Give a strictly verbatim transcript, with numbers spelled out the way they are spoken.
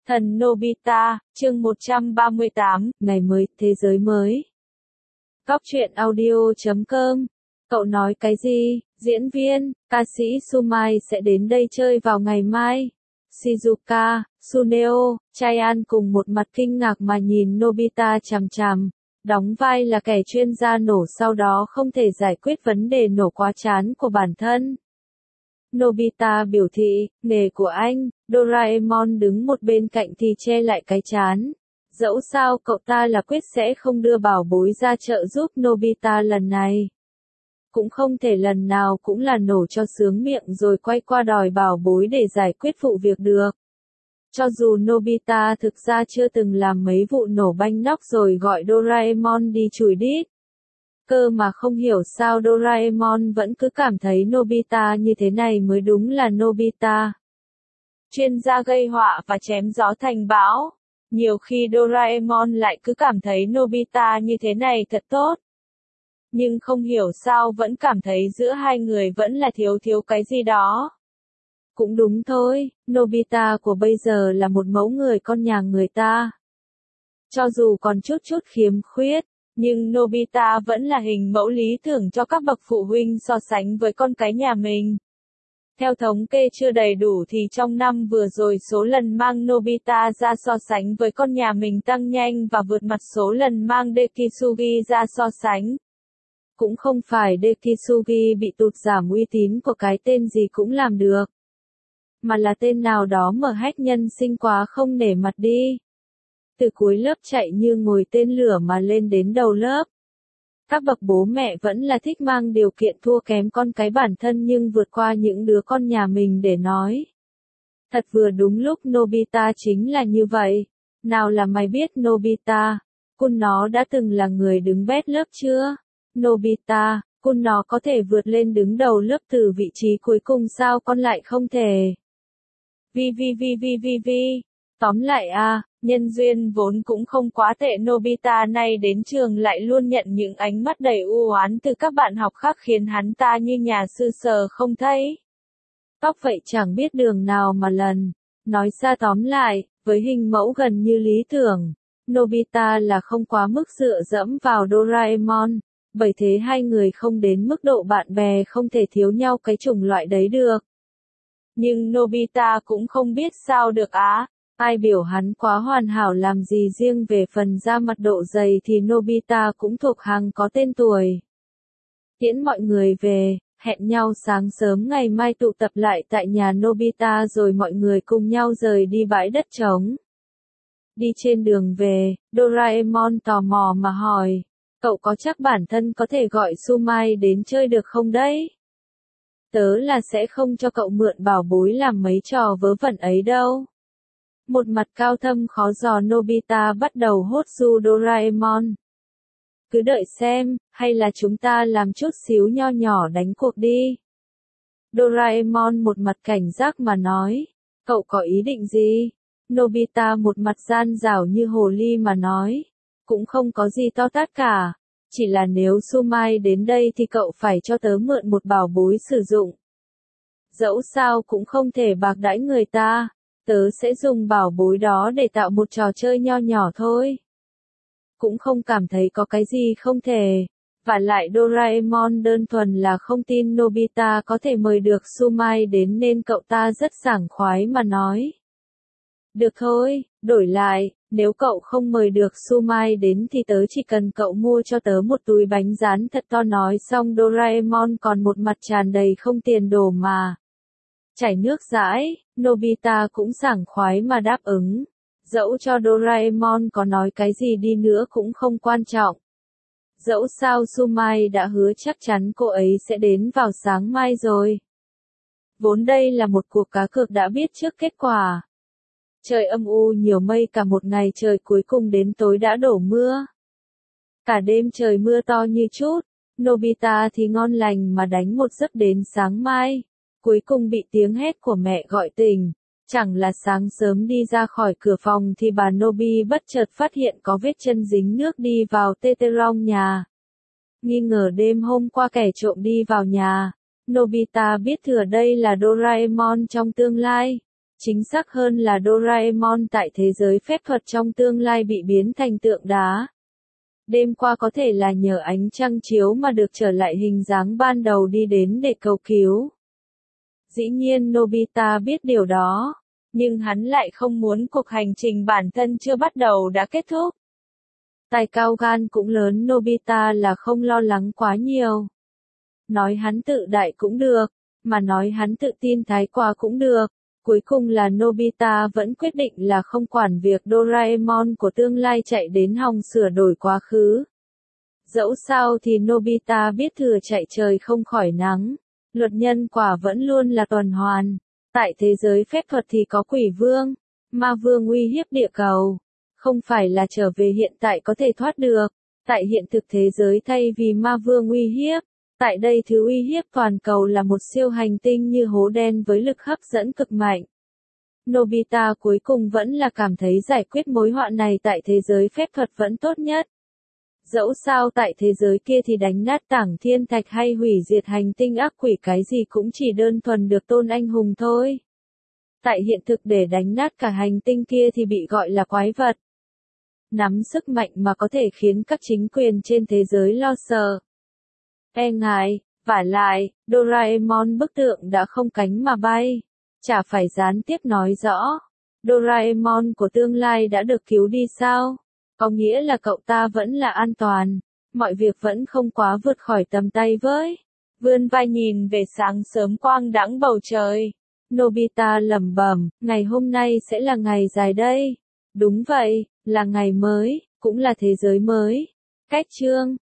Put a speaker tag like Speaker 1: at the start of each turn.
Speaker 1: Thần Nobita, chương một trăm ba mươi tám, ngày mới, thế giới mới. Góc truyện audio chấm com. Cậu nói cái gì? Diễn viên, ca sĩ Sumai sẽ đến đây chơi vào ngày mai. Shizuka, Suneo, Chaiyan cùng một mặt kinh ngạc mà nhìn Nobita chằm chằm. Đóng vai là kẻ chuyên gia nổ sau đó không thể giải quyết vấn đề nổ quá chán của bản thân. Nobita biểu thị, nghề của anh, Doraemon đứng một bên cạnh thì che lại cái trán. Dẫu sao cậu ta là quyết sẽ không đưa bảo bối ra trợ giúp Nobita lần này. Cũng không thể lần nào cũng là nổ cho sướng miệng rồi quay qua đòi bảo bối để giải quyết vụ việc được. Cho dù Nobita thực ra chưa từng làm mấy vụ nổ banh nóc rồi gọi Doraemon đi chùi đít. Cơ mà không hiểu sao Doraemon vẫn cứ cảm thấy Nobita như thế này mới đúng là Nobita. Chuyên gia gây họa và chém gió thành bão. Nhiều khi Doraemon lại cứ cảm thấy Nobita như thế này thật tốt. Nhưng không hiểu sao vẫn cảm thấy giữa hai người vẫn là thiếu thiếu cái gì đó. Cũng đúng thôi, Nobita của bây giờ là một mẫu người con nhà người ta. Cho dù còn chút chút khiếm khuyết, nhưng Nobita vẫn là hình mẫu lý tưởng cho các bậc phụ huynh so sánh với con cái nhà mình. Theo thống kê chưa đầy đủ thì trong năm vừa rồi số lần mang Nobita ra so sánh với con nhà mình tăng nhanh và vượt mặt số lần mang Dekisugi ra so sánh. Cũng không phải Dekisugi bị tụt giảm uy tín của cái tên gì cũng làm được. Mà là tên nào đó mở hách nhân sinh quá không nể mặt đi. Từ cuối lớp chạy như ngồi tên lửa mà lên đến đầu lớp. Các bậc bố mẹ vẫn là thích mang điều kiện thua kém con cái bản thân nhưng vượt qua những đứa con nhà mình để nói. Thật vừa đúng lúc Nobita chính là như vậy. Nào là mày biết Nobita, Kun nó đã từng là người đứng bét lớp chưa? Nobita, Kun nó có thể vượt lên đứng đầu lớp từ vị trí cuối cùng sao con lại không thể? Vi vi vi vi vi vi. Tóm lại à, nhân duyên vốn cũng không quá tệ, Nobita nay đến trường lại luôn nhận những ánh mắt đầy u oán từ các bạn học khác khiến hắn ta như nhà sư sờ không thấy. Tóc vậy chẳng biết đường nào mà lần. Nói ra tóm lại, với hình mẫu gần như lý tưởng, Nobita là không quá mức dựa dẫm vào Doraemon, bởi thế hai người không đến mức độ bạn bè không thể thiếu nhau cái chủng loại đấy được. Nhưng Nobita cũng không biết sao được á. Ai biểu hắn quá hoàn hảo làm gì, riêng về phần da mặt độ dày thì Nobita cũng thuộc hàng có tên tuổi. Tiễn mọi người về, hẹn nhau sáng sớm ngày mai tụ tập lại tại nhà Nobita rồi mọi người cùng nhau rời đi bãi đất trống. Đi trên đường về, Doraemon tò mò mà hỏi, cậu có chắc bản thân có thể gọi Sumai đến chơi được không đấy? Tớ là sẽ không cho cậu mượn bảo bối làm mấy trò vớ vẩn ấy đâu. Một mặt cao thâm khó dò Nobita bắt đầu hốt du Doraemon. Cứ đợi xem, hay là chúng ta làm chút xíu nho nhỏ đánh cuộc đi. Doraemon một mặt cảnh giác mà nói, cậu có ý định gì? Nobita một mặt gian dảo như hồ ly mà nói, cũng không có gì to tát cả, chỉ là nếu Sumai đến đây thì cậu phải cho tớ mượn một bảo bối sử dụng. Dẫu sao cũng không thể bạc đãi người ta. Tớ sẽ dùng bảo bối đó để tạo một trò chơi nho nhỏ thôi. Cũng không cảm thấy có cái gì không thể. Và lại Doraemon đơn thuần là không tin Nobita có thể mời được Sumai đến nên cậu ta rất sảng khoái mà nói. Được thôi, đổi lại, nếu cậu không mời được Sumai đến thì tớ chỉ cần cậu mua cho tớ một túi bánh rán thật to. Nói xong Doraemon còn một mặt tràn đầy không tiền đồ mà chảy nước dãi. Nobita cũng sảng khoái mà đáp ứng. Dẫu cho Doraemon có nói cái gì đi nữa cũng không quan trọng. Dẫu sao Sumai đã hứa chắc chắn cô ấy sẽ đến vào sáng mai rồi. Vốn đây là một cuộc cá cược đã biết trước kết quả. Trời âm u nhiều mây cả một ngày trời, cuối cùng đến tối đã đổ mưa. Cả đêm trời mưa to như chút. Nobita thì ngon lành mà đánh một giấc đến sáng mai. Cuối cùng bị tiếng hét của mẹ gọi tỉnh. Chẳng là sáng sớm đi ra khỏi cửa phòng thì bà Nobi bất chợt phát hiện có vết chân dính nước đi vào Teterong nhà. Nghi ngờ đêm hôm qua kẻ trộm đi vào nhà. Nobita biết thừa đây là Doraemon trong tương lai. Chính xác hơn là Doraemon tại thế giới phép thuật trong tương lai bị biến thành tượng đá. Đêm qua có thể là nhờ ánh trăng chiếu mà được trở lại hình dáng ban đầu đi đến để cầu cứu. Dĩ nhiên Nobita biết điều đó, nhưng hắn lại không muốn cuộc hành trình bản thân chưa bắt đầu đã kết thúc. Tài cao gan cũng lớn Nobita là không lo lắng quá nhiều. Nói hắn tự đại cũng được, mà nói hắn tự tin thái quá cũng được. Cuối cùng là Nobita vẫn quyết định là không quản việc Doraemon của tương lai chạy đến hòng sửa đổi quá khứ. Dẫu sao thì Nobita biết thừa chạy trời không khỏi nắng. Luật nhân quả vẫn luôn là tuần hoàn. Tại thế giới phép thuật thì có quỷ vương, ma vương uy hiếp địa cầu. Không phải là trở về hiện tại có thể thoát được. Tại hiện thực thế giới thay vì ma vương uy hiếp, tại đây thứ uy hiếp toàn cầu là một siêu hành tinh như hố đen với lực hấp dẫn cực mạnh. Nobita cuối cùng vẫn là cảm thấy giải quyết mối họa này tại thế giới phép thuật vẫn tốt nhất. Dẫu sao tại thế giới kia thì đánh nát tảng thiên thạch hay hủy diệt hành tinh ác quỷ cái gì cũng chỉ đơn thuần được tôn anh hùng thôi. Tại hiện thực để đánh nát cả hành tinh kia thì bị gọi là quái vật. Nắm sức mạnh mà có thể khiến các chính quyền trên thế giới lo sợ. E ngại, vả lại, Doraemon bức tượng đã không cánh mà bay. Chả phải gián tiếp nói rõ. Doraemon của tương lai đã được cứu đi sao? Có nghĩa là cậu ta vẫn là an toàn. Mọi việc vẫn không quá vượt khỏi tầm tay với. Vươn vai nhìn về sáng sớm quang đãng bầu trời. Nobita lẩm bẩm, ngày hôm nay sẽ là ngày dài đây. Đúng vậy, là ngày mới, cũng là thế giới mới. Cách chương